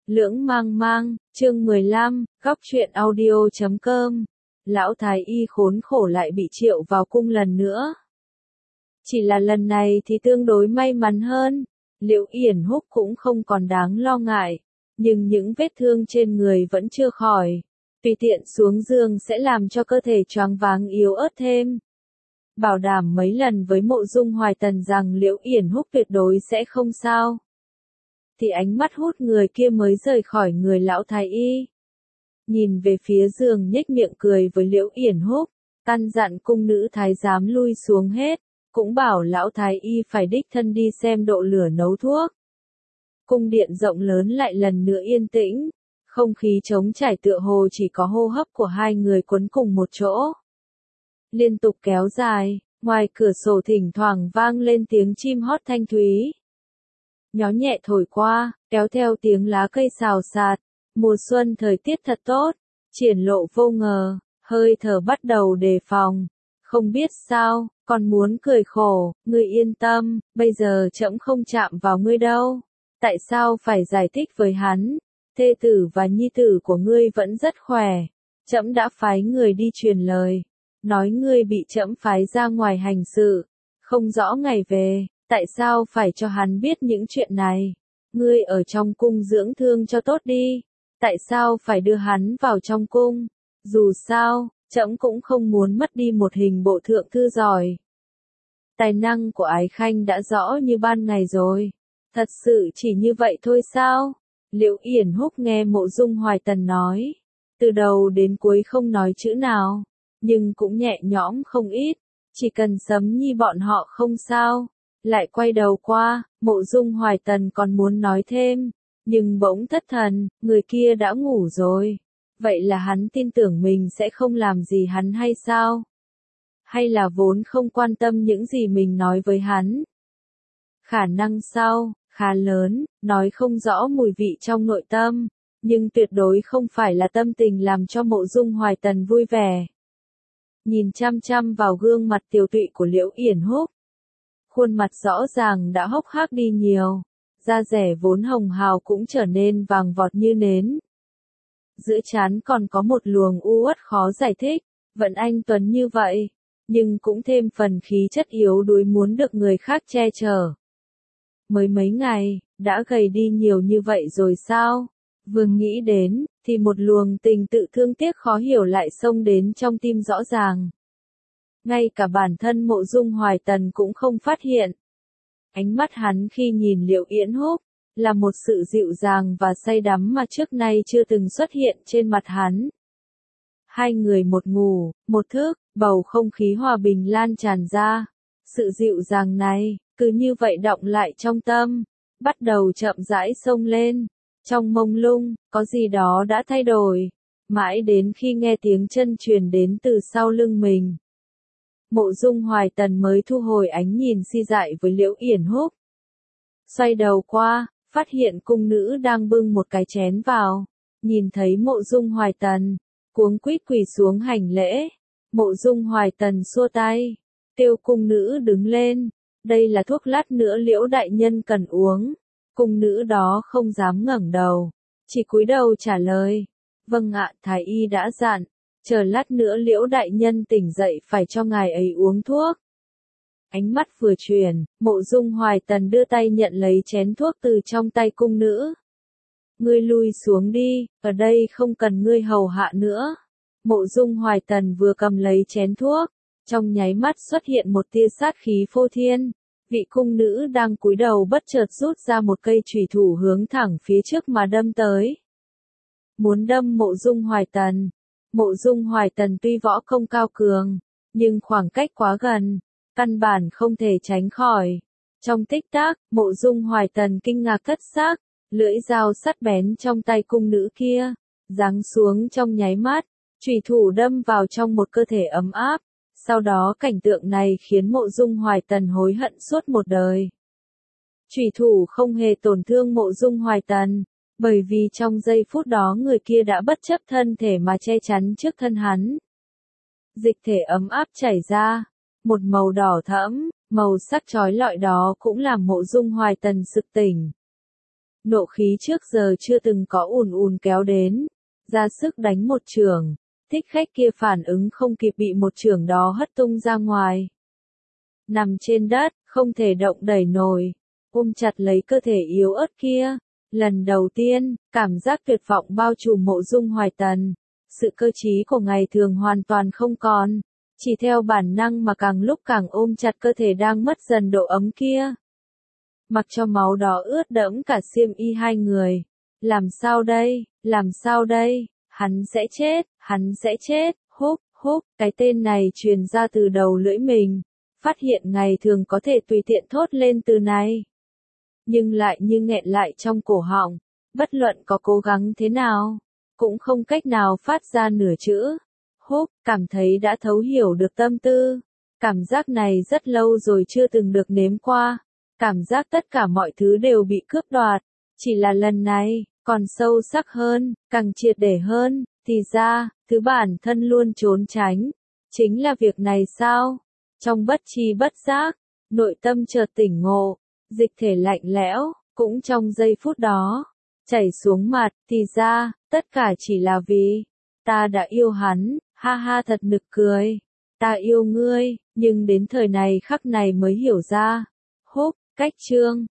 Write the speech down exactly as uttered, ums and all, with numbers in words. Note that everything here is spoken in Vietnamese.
Lưỡng mang mang, chương mười lăm, góc truyện audio chấm com. Lão thái y khốn khổ lại bị triệu vào cung lần nữa. Chỉ là lần này thì tương đối may mắn hơn, Liễu Yển Húc cũng không còn đáng lo ngại, nhưng những vết thương trên người vẫn chưa khỏi. Tùy tiện xuống giường sẽ làm cho cơ thể choáng váng yếu ớt thêm. Bảo đảm mấy lần với Mộ Dung Hoài Tần rằng Liễu Yển Húc tuyệt đối sẽ không sao. Thì ánh mắt hút người kia mới rời khỏi người lão thái y. Nhìn về phía giường nhếch miệng cười với Liễu Yển Húc, căn dặn cung nữ thái giám lui xuống hết, cũng bảo lão thái y phải đích thân đi xem độ lửa nấu thuốc. Cung điện rộng lớn lại lần nữa yên tĩnh, không khí trống trải tựa hồ chỉ có hô hấp của hai người quấn cùng một chỗ. Liên tục kéo dài, ngoài cửa sổ thỉnh thoảng vang lên tiếng chim hót thanh thúy. Gió nhẹ thổi qua, kéo theo tiếng lá cây xào xạc. Mùa xuân thời tiết thật tốt, triển lộ vô ngờ, hơi thở bắt đầu đề phòng. Không biết sao, còn muốn cười khổ, ngươi yên tâm, bây giờ trẫm không chạm vào ngươi đâu. Tại sao phải giải thích với hắn? Thê tử và nhi tử của ngươi vẫn rất khỏe. Trẫm đã phái người đi truyền lời, nói ngươi bị trẫm phái ra ngoài hành sự, không rõ ngày về. Tại sao phải cho hắn biết những chuyện này? Ngươi ở trong cung dưỡng thương cho tốt đi. Tại sao phải đưa hắn vào trong cung? Dù sao, trẫm cũng không muốn mất đi một hình bộ thượng thư giỏi. Tài năng của Ái Khanh đã rõ như ban ngày rồi. Thật sự chỉ như vậy thôi sao? Liễu Yển Húc nghe Mộ Dung Hoài Tần nói. Từ đầu đến cuối không nói chữ nào. Nhưng cũng nhẹ nhõm không ít. Chỉ cần Sấm Nhi bọn họ không sao. Lại quay đầu qua, Mộ Dung Hoài Tần còn muốn nói thêm, nhưng bỗng thất thần, người kia đã ngủ rồi. Vậy là hắn tin tưởng mình sẽ không làm gì hắn hay sao? Hay là vốn không quan tâm những gì mình nói với hắn? Khả năng sau, khá lớn, nói không rõ mùi vị trong nội tâm, nhưng tuyệt đối không phải là tâm tình làm cho Mộ Dung Hoài Tần vui vẻ. Nhìn chăm chăm vào gương mặt tiều tụy của Liễu Yển Húc, khuôn mặt rõ ràng đã hốc hác đi nhiều, da dẻ vốn hồng hào cũng trở nên vàng vọt như nến. Giữa trán còn có một luồng u uất khó giải thích, vẫn anh tuấn như vậy, nhưng cũng thêm phần khí chất yếu đuối muốn được người khác che chở. Mới mấy ngày, đã gầy đi nhiều như vậy rồi sao? Vừa nghĩ đến, thì một luồng tình tự thương tiếc khó hiểu lại xông đến trong tim rõ ràng. Ngay cả bản thân Mộ Dung Hoài Tần cũng không phát hiện. Ánh mắt hắn khi nhìn Liễu Yển Húc, là một sự dịu dàng và say đắm mà trước nay chưa từng xuất hiện trên mặt hắn. Hai người một ngủ, một thức, bầu không khí hòa bình lan tràn ra. Sự dịu dàng này, cứ như vậy đọng lại trong tâm, bắt đầu chậm rãi xông lên. Trong mông lung, có gì đó đã thay đổi, mãi đến khi nghe tiếng chân truyền đến từ sau lưng mình. Mộ Dung Hoài Tần mới thu hồi ánh nhìn si dại với Liễu Yển Húc. Xoay đầu qua, phát hiện cung nữ đang bưng một cái chén vào. Nhìn thấy Mộ Dung Hoài Tần, cuống quýt quỳ xuống hành lễ. Mộ Dung Hoài Tần xua tay, kêu cung nữ đứng lên. Đây là thuốc lát nữa Liễu đại nhân cần uống. Cung nữ đó không dám ngẩng đầu, chỉ cúi đầu trả lời. Vâng ạ, thái y đã dặn. Chờ lát nữa Liễu đại nhân tỉnh dậy phải cho ngài ấy uống thuốc. Ánh mắt vừa chuyển, Mộ Dung Hoài Tần đưa tay nhận lấy chén thuốc từ trong tay cung nữ. Ngươi lui xuống đi, ở đây không cần ngươi hầu hạ nữa. Mộ Dung Hoài Tần vừa cầm lấy chén thuốc, trong nháy mắt xuất hiện một tia sát khí phô thiên. Vị cung nữ đang cúi đầu bất chợt rút ra một cây chùy thủ hướng thẳng phía trước mà đâm tới. Muốn đâm Mộ Dung Hoài Tần. Mộ Dung Hoài Tần tuy võ công cao cường, nhưng khoảng cách quá gần, căn bản không thể tránh khỏi. Trong tích tắc, Mộ Dung Hoài Tần kinh ngạc cất xác, lưỡi dao sắc bén trong tay cung nữ kia, giáng xuống trong nháy mắt, chùy thủ đâm vào trong một cơ thể ấm áp. Sau đó cảnh tượng này khiến Mộ Dung Hoài Tần hối hận suốt một đời. Chùy thủ không hề tổn thương Mộ Dung Hoài Tần, bởi vì trong giây phút đó người kia đã bất chấp thân thể mà che chắn trước thân hắn. Dịch thể ấm áp chảy ra, một màu đỏ thẫm, màu sắc chói lọi đó cũng làm Mộ Dung Hoài Tần sực tỉnh. Nộ khí trước giờ chưa từng có ùn ùn kéo đến, ra sức đánh một chưởng, thích khách kia phản ứng không kịp bị một chưởng đó hất tung ra ngoài. Nằm trên đất, không thể động đẩy nổi, ôm chặt lấy cơ thể yếu ớt kia. Lần đầu tiên, cảm giác tuyệt vọng bao trùm Mộ Dung Hoài Tần, sự cơ trí của ngày thường hoàn toàn không còn, chỉ theo bản năng mà càng lúc càng ôm chặt cơ thể đang mất dần độ ấm kia. Mặc cho máu đó ướt đẫm cả xiêm y hai người. Làm sao đây, làm sao đây, hắn sẽ chết, hắn sẽ chết, húp, húp, cái tên này truyền ra từ đầu lưỡi mình, phát hiện ngày thường có thể tùy tiện thốt lên từ này. Nhưng lại như nghẹn lại trong cổ họng, bất luận có cố gắng thế nào, cũng không cách nào phát ra nửa chữ. Húp, cảm thấy đã thấu hiểu được tâm tư, cảm giác này rất lâu rồi chưa từng được nếm qua. Cảm giác tất cả mọi thứ đều bị cướp đoạt, chỉ là lần này, còn sâu sắc hơn, càng triệt để hơn, thì ra, thứ bản thân luôn trốn tránh, chính là việc này sao? Trong bất tri bất giác, nội tâm chợt tỉnh ngộ, dịch thể lạnh lẽo, cũng trong giây phút đó, chảy xuống mặt, thì ra, tất cả chỉ là vì, ta đã yêu hắn, ha ha thật nực cười, ta yêu ngươi, nhưng đến thời này khắc này mới hiểu ra, húp. Cách chương